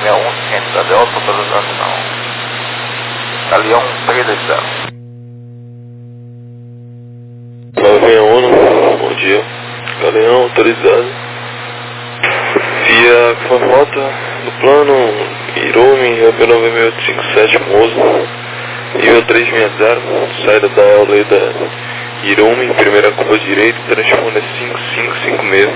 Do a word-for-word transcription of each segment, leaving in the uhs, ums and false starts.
um quinhentos da Delta, autorização. Galeão trezentos e zero. nove seis um, bom dia. Galeão autorizado. Via que foi rota do plano Irumi, A B nove oito cinco sete Mozo, nível trezentos e sessenta, saída da Auleda Irumi, primeira curva direita, transponder cinco cinco cinco seis.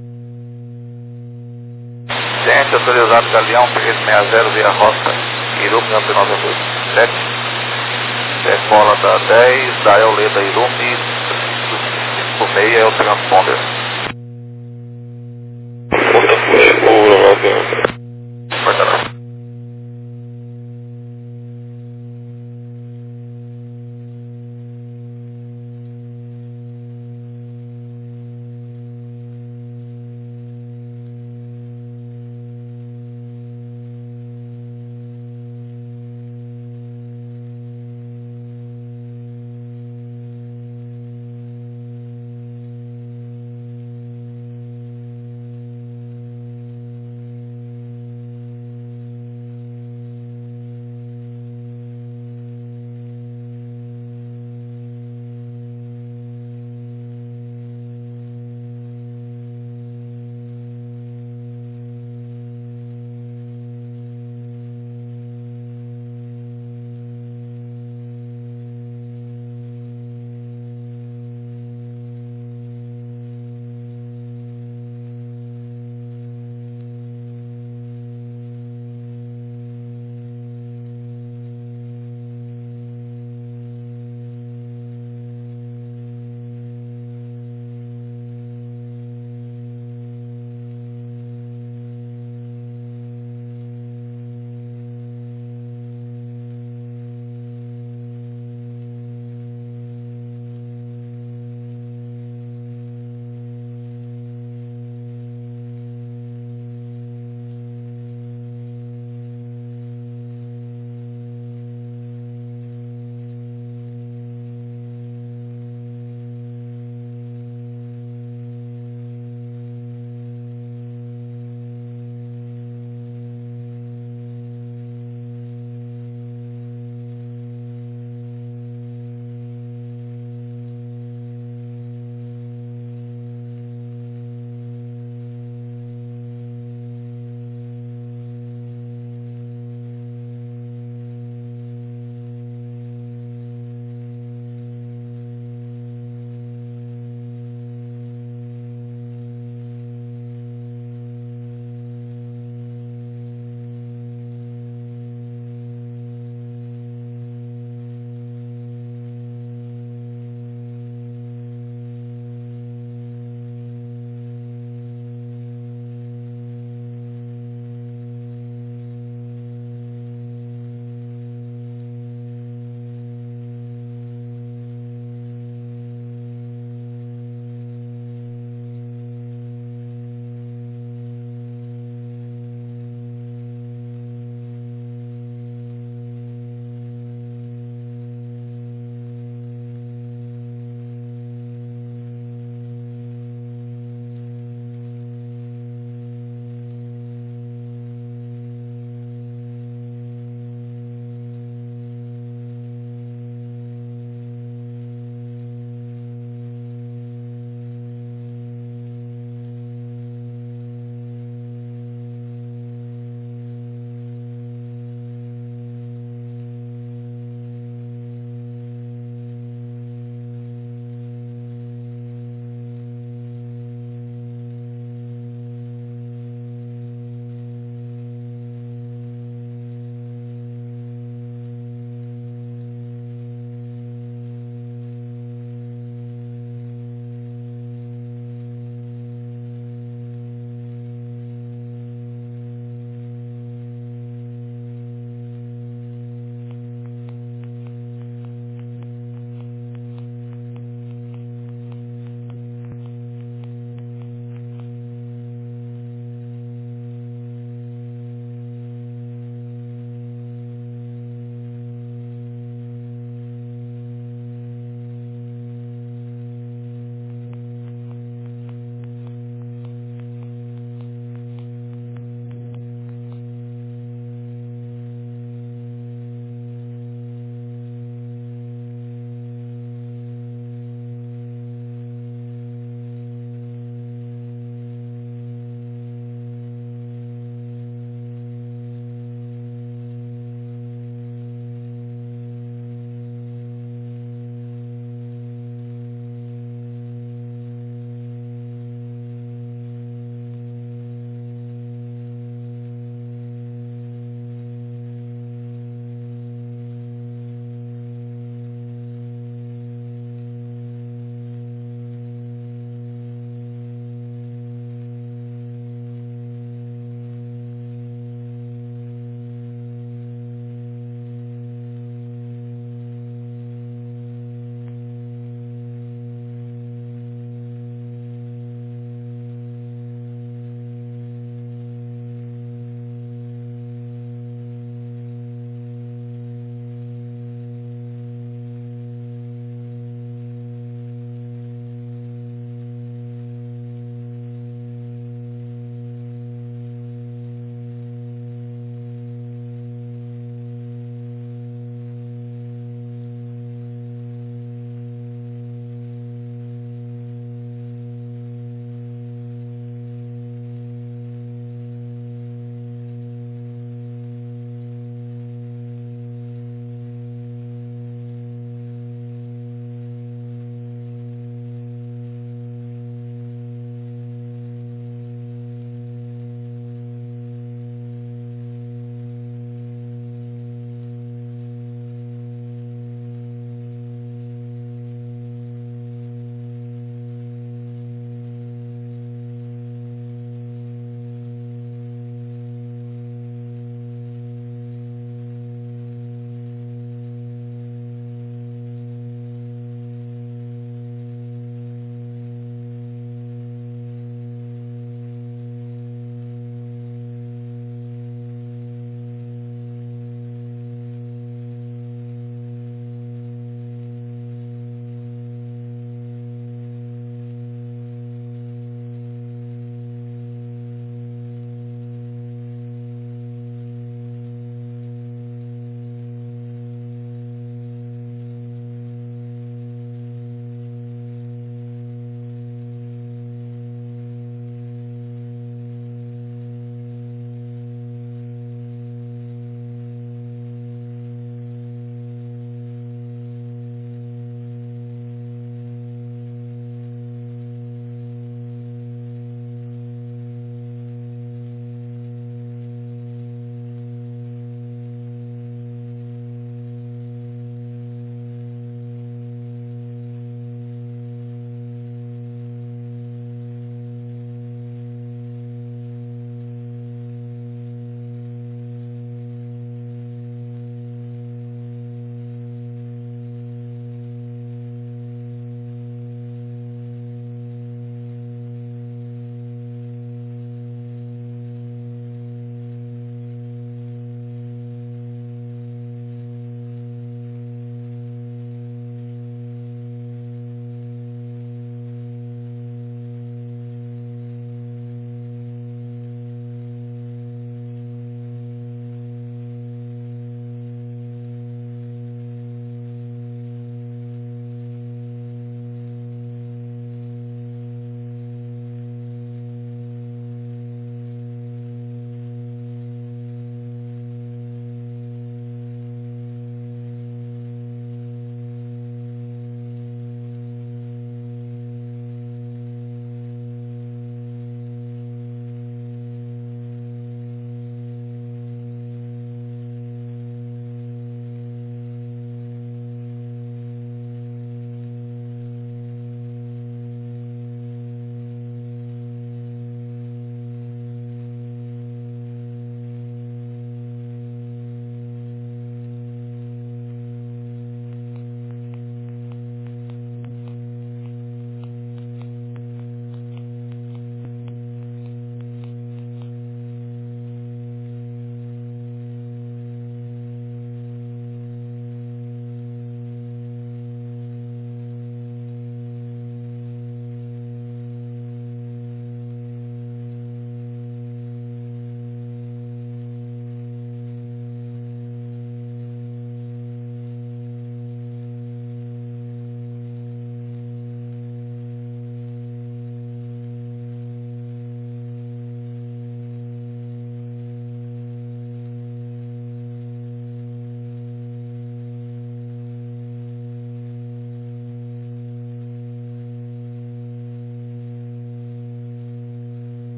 Ciente autorizado Galeão trezentos e sessenta via rota Irumi, A B nove oito cinco sete. Decola da dez, da Auleda Irumi, cinco seis é o transponder. Porta Fuxicura, nove um. Porta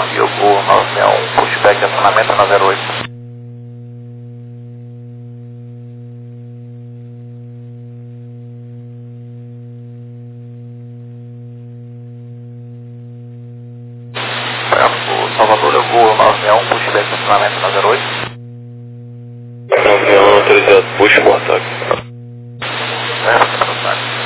e o Gol nove seis um, pushback, acionamento na zero oito. Salvador, eu vou nove seis um, pushback, acionamento na zero oito. nove seis um autorizado, push com ataque. Certo, ataque.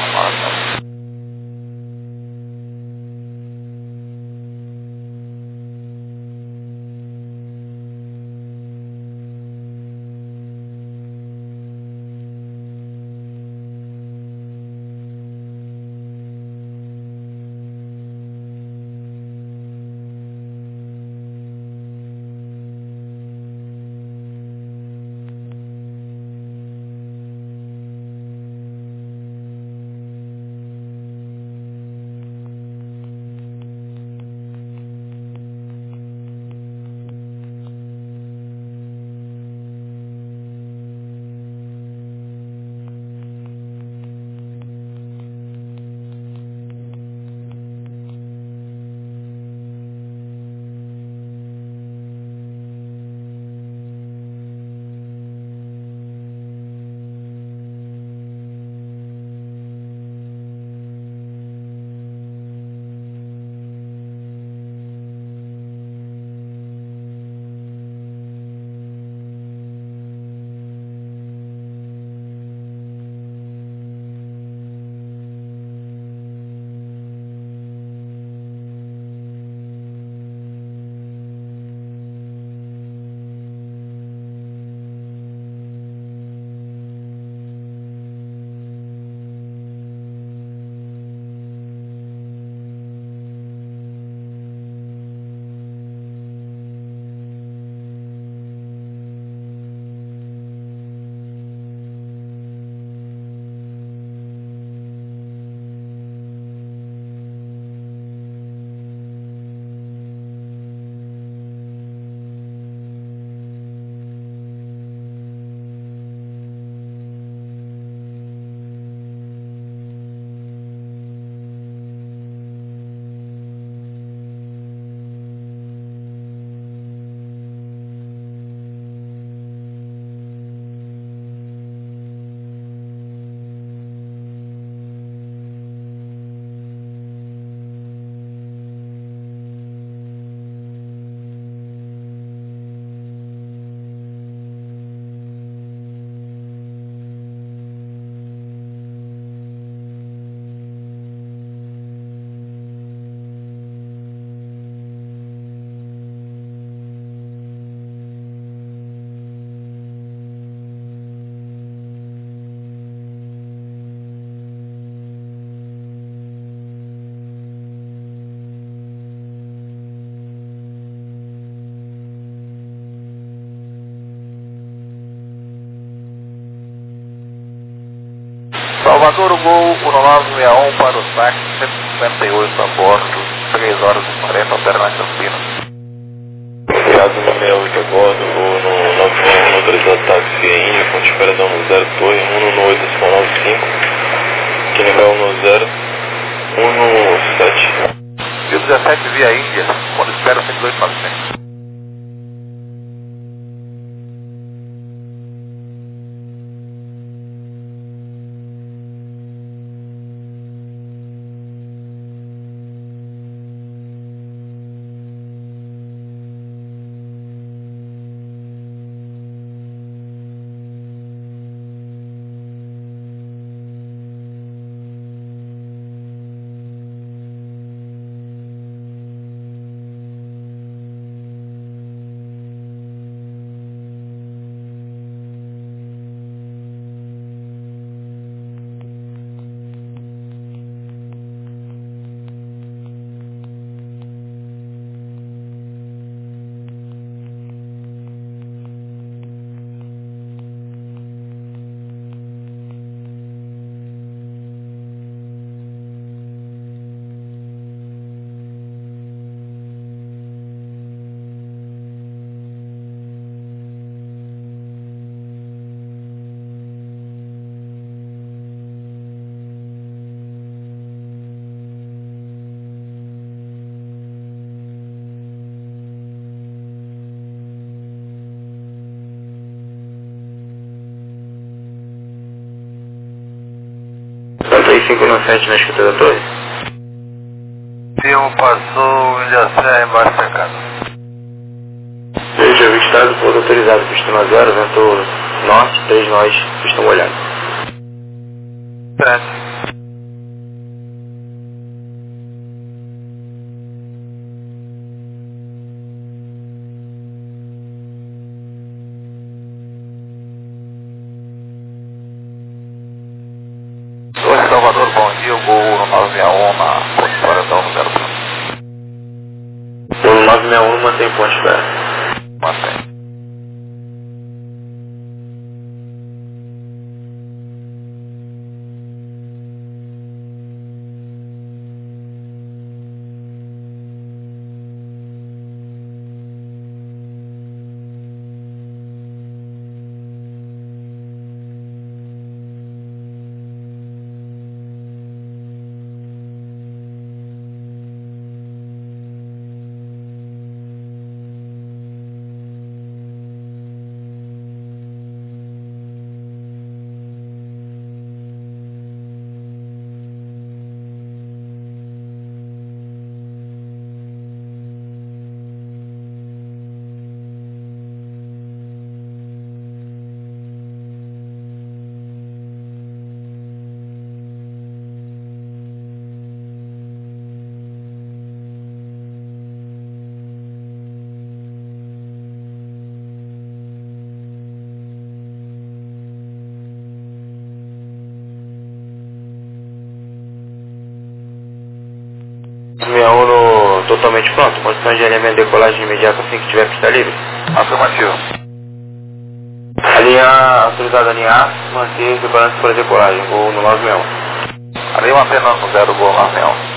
Salvador, o Gol um nove seis um para o táxi cento e cinquenta e oito a bordo, três horas e quarenta, operando Campinas. Obrigado no sessenta e oito a bordo, voo no nove seis um, autorizado táxi em ponte espera da um zero torre, um no oito nove cinco, que nível um zero, um no sete. E o dezessete via Índia, quando espera cento e dois novecentos. três cinco nove sete na escuta da torre. Filmo passou Ilha Serra embaixo da casa. Veja, avistado por autorizado, pista zero, vento norte, três nós, pista molhada. Certo. Torre Salvador, bom dia, o gol no nove seis um na Ponte Paredão, no zero três. O nove seis um mantém ponte espera. Mantém. nove seis um no, totalmente pronto, condição de alinhamento de decolagem imediata assim que tiver pista livre. Afirmativo. A linha autorizada, a linha A, manter preparando-se para decolagem, voo no nove seis um. Ali mantendo no zero, gol nove seis um.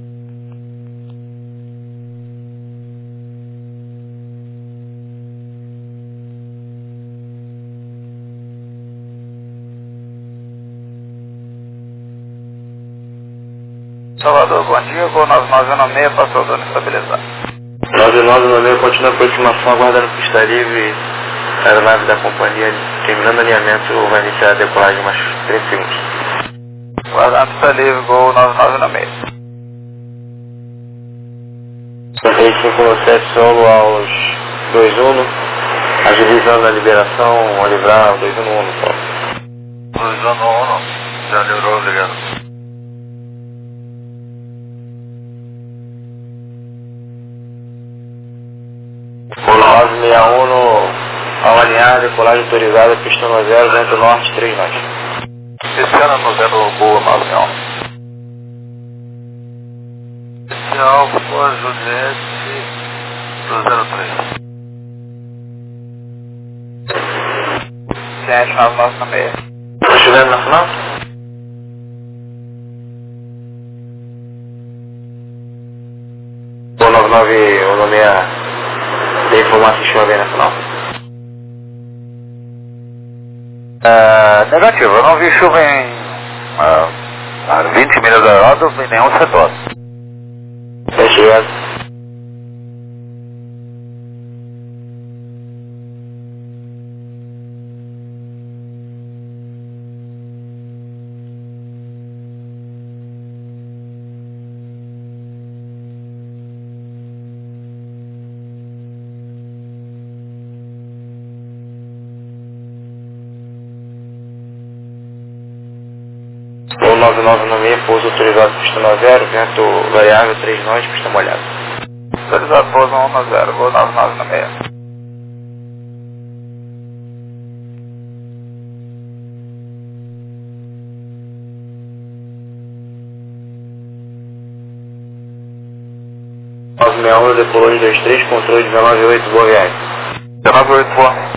Salvador, bom dia, gol nove nove um seis, passou dando estabilizado. nove nove um seis continua a aproximação, aguardando pista livre, a aeronave da companhia, terminando o alinhamento, vai iniciar a decolagem em mais trinta segundos. Guardando pista livre, gol nove nove um seis. três cinco nove sete solo aos dois um, agilizando a liberação, a livrar dois um um solo. dois um um, já livrou, obrigado. nove seis um no, ao alinhar, decolagem autorizada, pista no zero, vento norte, três nós. Descendo no zero, gol nove seis um. Esse Alfa Juliette do zero três. sete nove nove um seis. Tá chovendo na final? O nove nove um seis tem informação se chover na final? Uh, negativo, eu não vi chuva em uh, a vinte milhas da Europa em nenhum setor. Tá chegando. O nove nove um seis, pouso autorizado, pista no zero, vento variável, três nós, pista molhada. Autorizado, pouso um no zero, gol nove nove um seis. nove seis um, decolou de dois três, controle de dezenove oito, boa viagem. dezenove oito, boa.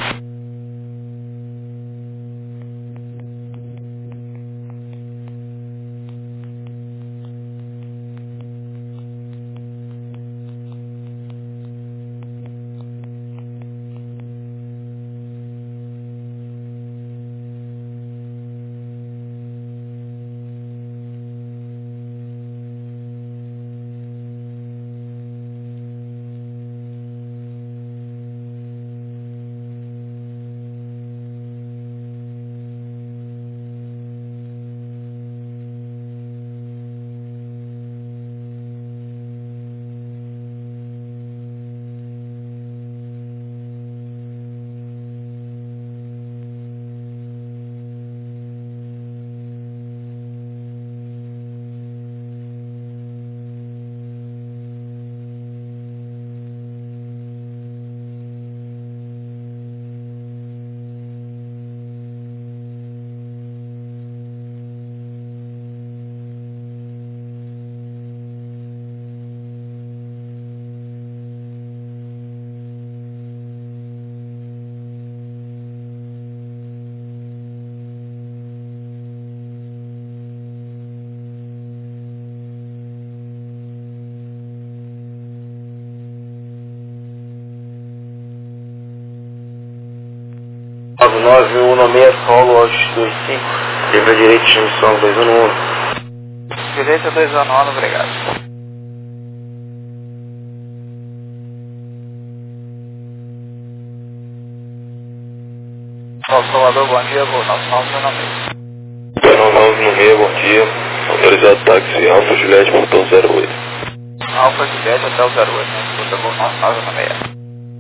nove um seis solo, Audi dois cinco, livre direito, transmissão dois um um. Direita dois um um, obrigado. Salvador, bom dia, vou nove nove no meio. nove nove no meio, bom dia. Autorizado táxi Alfa Juliette, portão zero oito. Alfa Juliette até o zero oito, né? Escuta, vou nove nove no meio.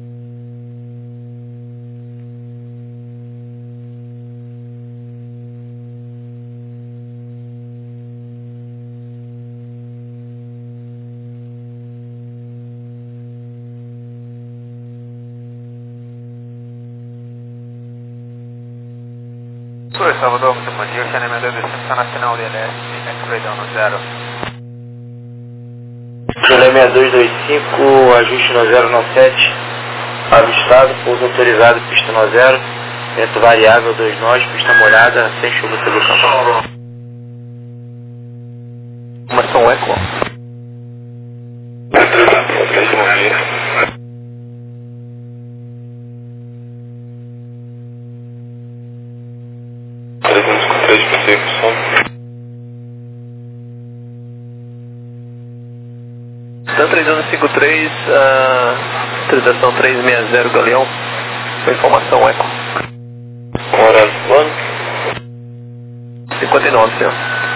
Oi, Salvador, muito bom dia. O Xanemento dois cinco está na final D L S, X-Ray down no zero. Chile seis dois dois cinco, ajuste no zero nove sete, avistado, pouso autorizado, pista no zero, vento variável dois nós, pista molhada, sem chuva pelo campo. Mas são eco. três bom dia. trezentos e cinquenta e três, perseguição. Então trezentos e cinquenta e três, uh, autorização trezentos e sessenta Galeão, com informação eco. Horário do plano. cinquenta e nove, senhor.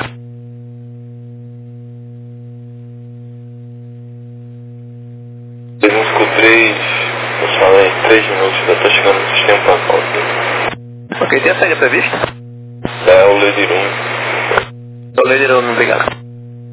trezentos e cinquenta e três, eu falei, três minutos, já está chegando no sistema para pausa. Ok, tem a saída prevista? É o Ledirum. O Ledirum, obrigado.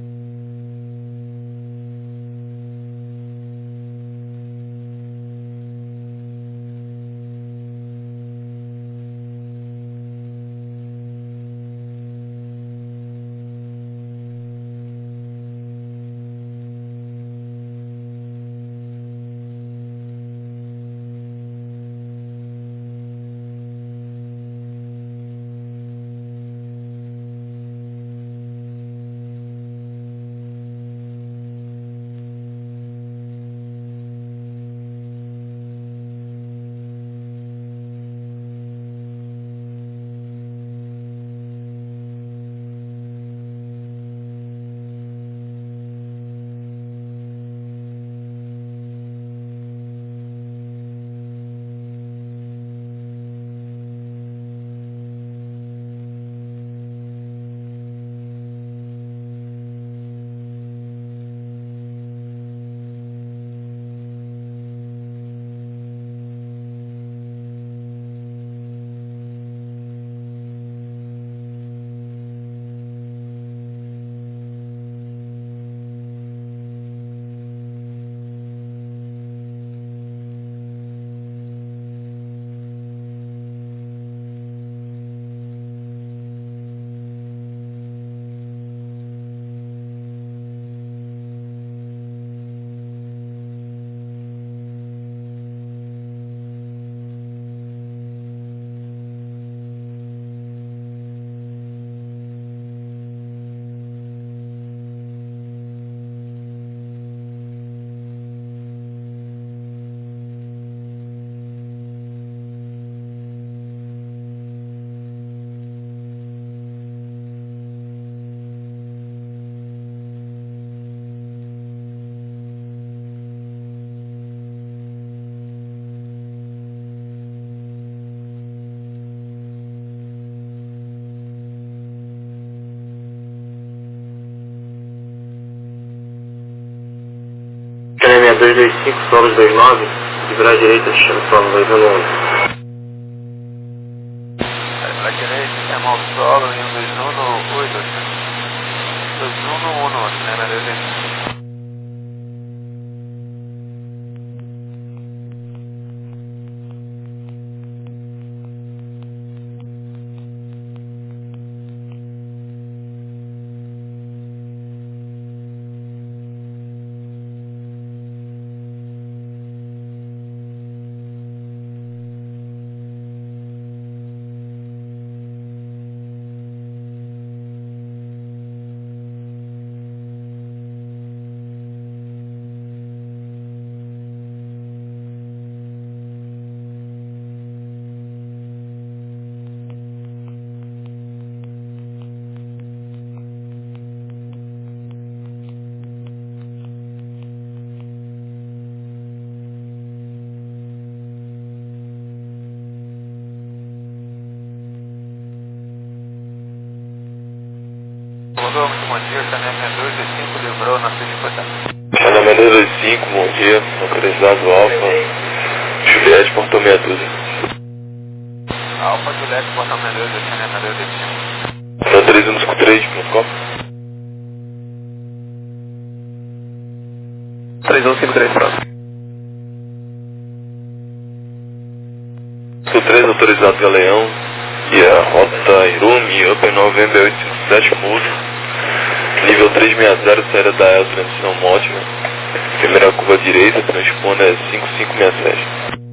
seis dois dois cinco, solos dois nove, livrar direita, destino solo dois um um. Para direita, chamar o solo em um dois um no oito, dois um no um, Xanemento dois cinco. Alô, muito bom dia, Chanel seis dois dois cinco, livrou na frente de Porta. Chanel seis dois dois cinco, bom dia, autorizado Alfa, Juliette, portão meia dúzia. Alfa, Juliette, portão meia dúzia, Chanel seis dois dois cinco. São três um cinco três, protocolo. três um cinco três, pronto. cinco três, autorizado Galeão, e a rota Irumi, Upper November oito cinco sete, mudo. Nível três seis zero, saída da El, transição Mortimer. Primeira curva direita, transponder é cinco cinco seis sete.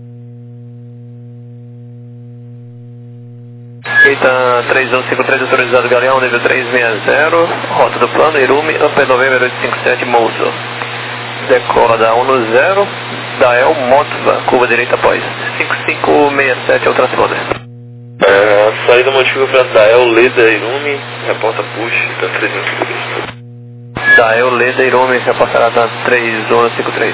Eita, três um cinco três, autorizado Galeão, nível três seis zero, rota do plano, Irumi, Upper November oito cinco sete, Mouso. Decola da um no zero, da El Motiva, curva direita após. cinco cinco seis sete é o transponder. É, a saída modifica para Dael, Leda, Irumi, reporta push, então três um cinco três. Da El Leda Irumi, reportará da três um cinco três.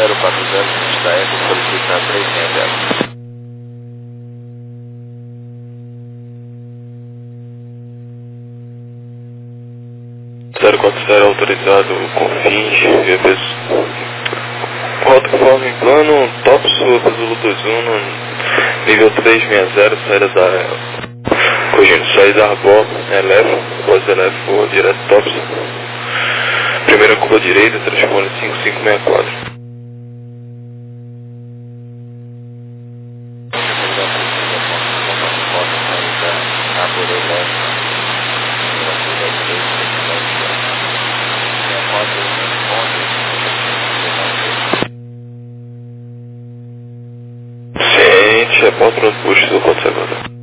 zero quatro zero, pista Eco, solicita três seis zero. zero quatro zero autorizado com fins, via peso. Rota conforme plano, top sul, Zulu dois um, nível três seis zero, saída da... Corrigindo, saída da Arbor, eleva, após eleva, voa direto top sul. Primeira curva direita, transpone cinco cinco seis quatro. Ciente, reporta no push do ponto segundo.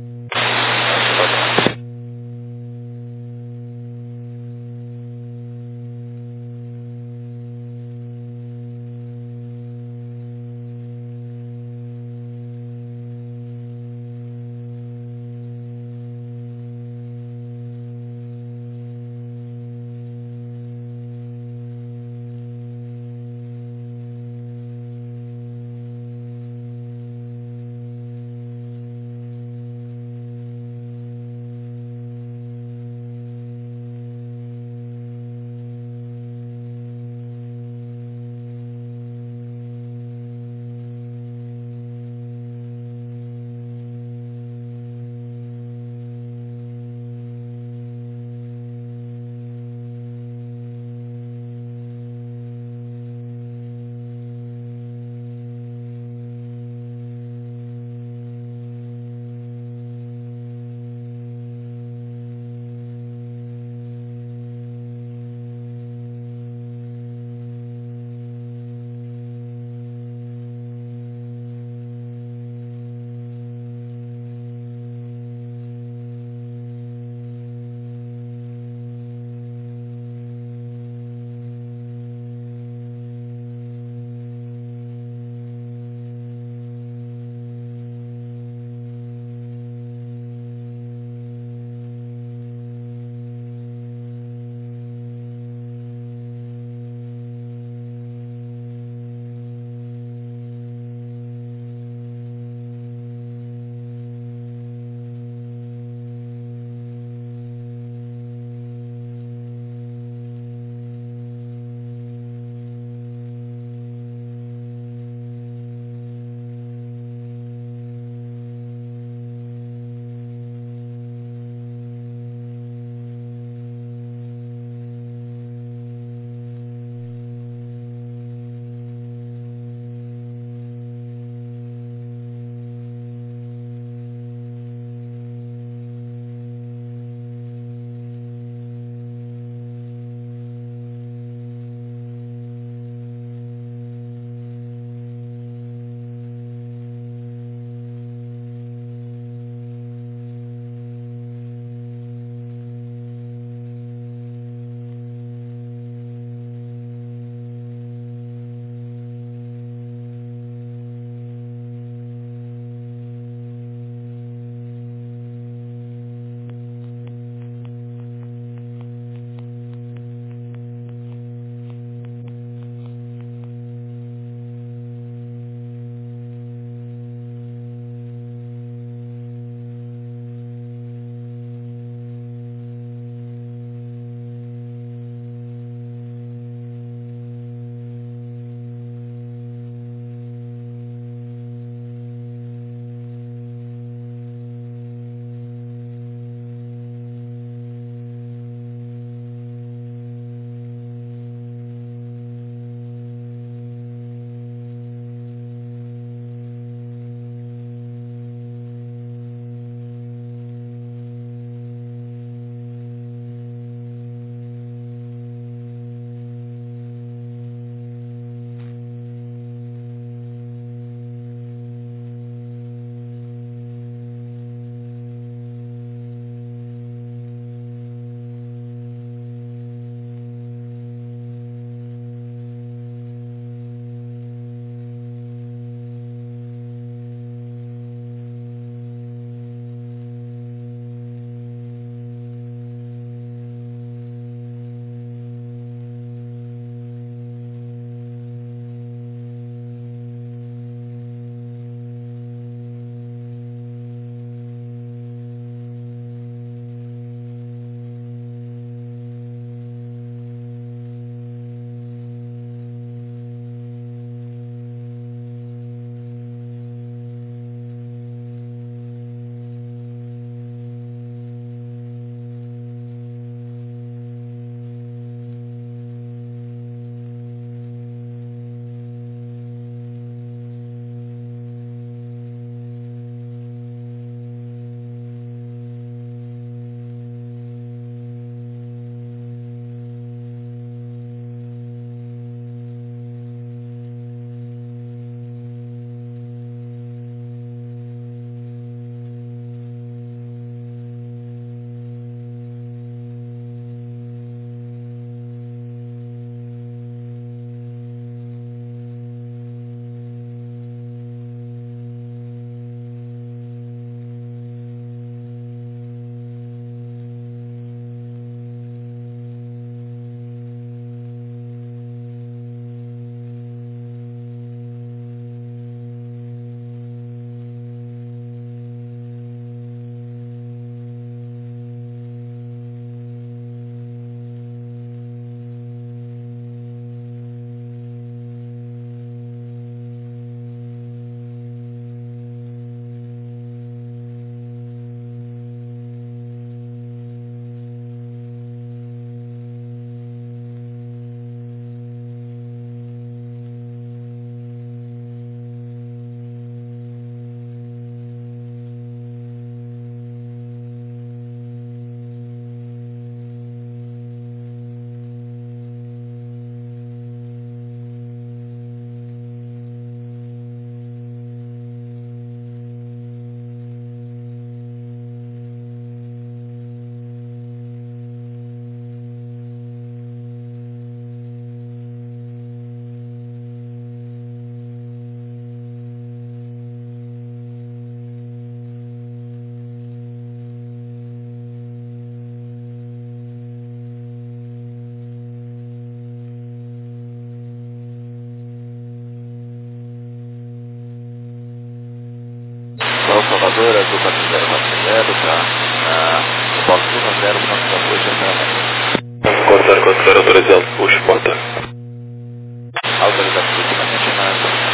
puxa, então. quatro zero quatro zero autorizado, puxa, boa tarde. Autorizado, puxa, na continência.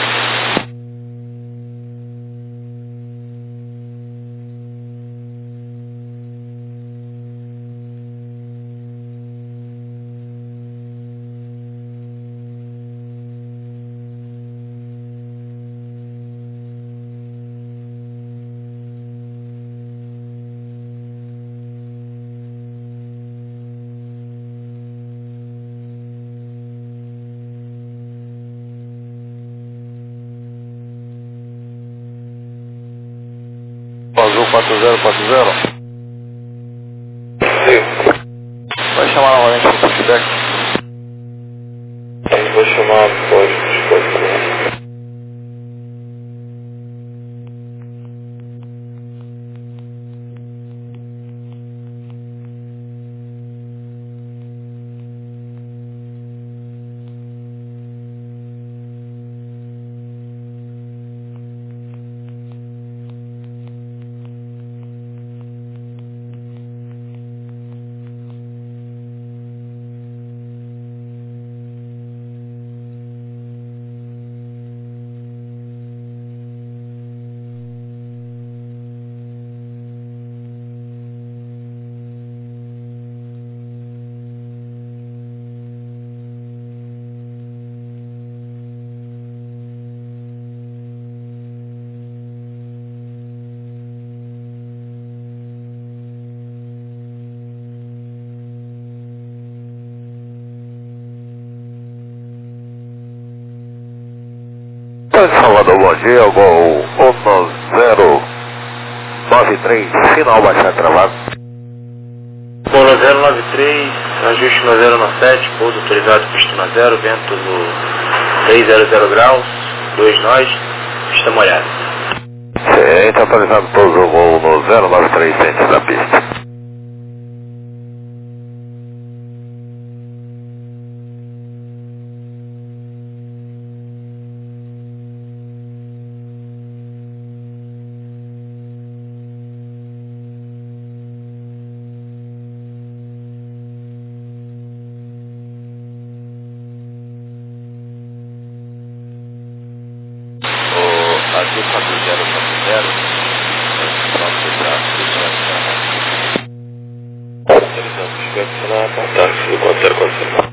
Azul quatro zero quatro zero. Sim. Vai chamar novamente para o pushback. Eu vou chamar pode, pode. Salvador, bom dia, Gol um zero nove três, final baixar travado. Gol zero nove três, ajuste no zero nove sete, pouso autorizado, pista no zero, vento no trezentos graus, dois nós, pista molhada. Sim, está autorizado pouso Gol no zero nove três, centro da pista. Azul quatro zero quatro zero. Pronto, já puxa na Autorizado, pushback na táxi do quatro zero quatro zero.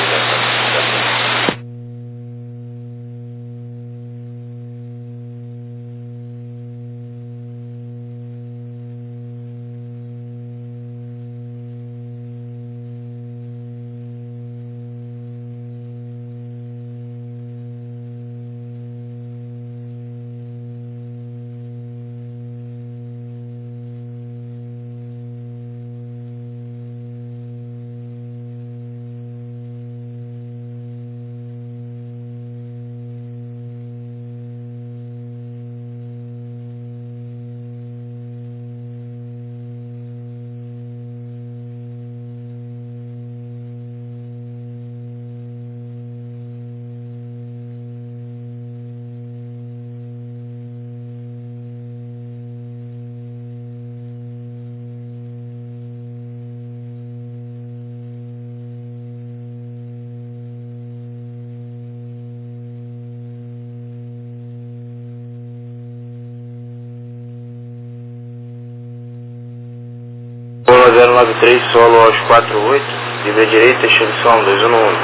Gol zero nove três, solo aos quatro oito, livre direita, extinção dois um um.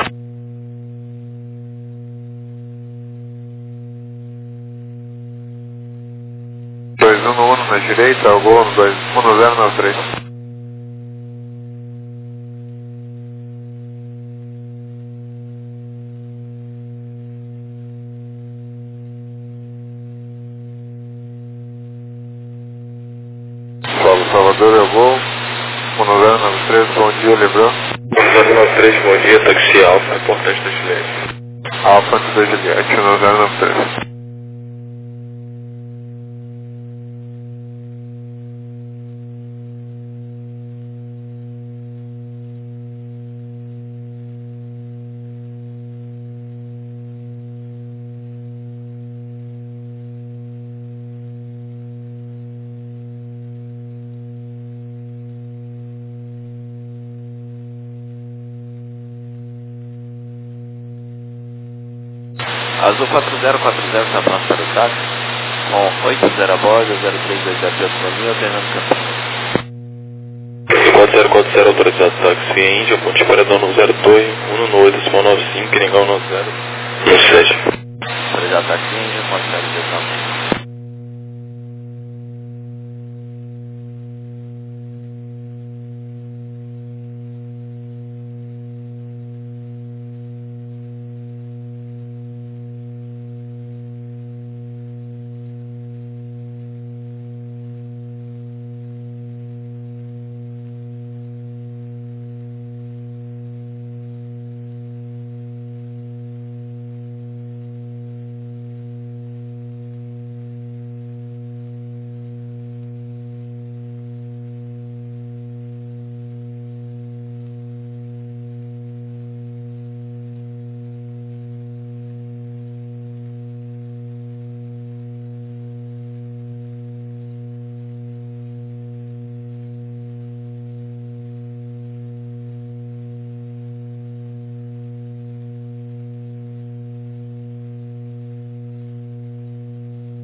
dois um um na direita, o Gol no um zero nove três. Salvador, eu vou um zero nove três, bom dia, Lebrão. um zero nove três, bom dia, táxi Alfa, importante da Juliette. Alfa da Juliette, um zero nove três. Azul quatro zero quatro zero, está pronto para o táxi, com oito zero a bordo, zero três dois zero de autonomia, alternando Campinas. quatro zero quatro zero, autorizado táxi em Índia, ponte paradão no zero dois, um no oito, nove cinco, Iringal no zero, no sete. Autorizado táxi em Índia, ponte paradão no zero.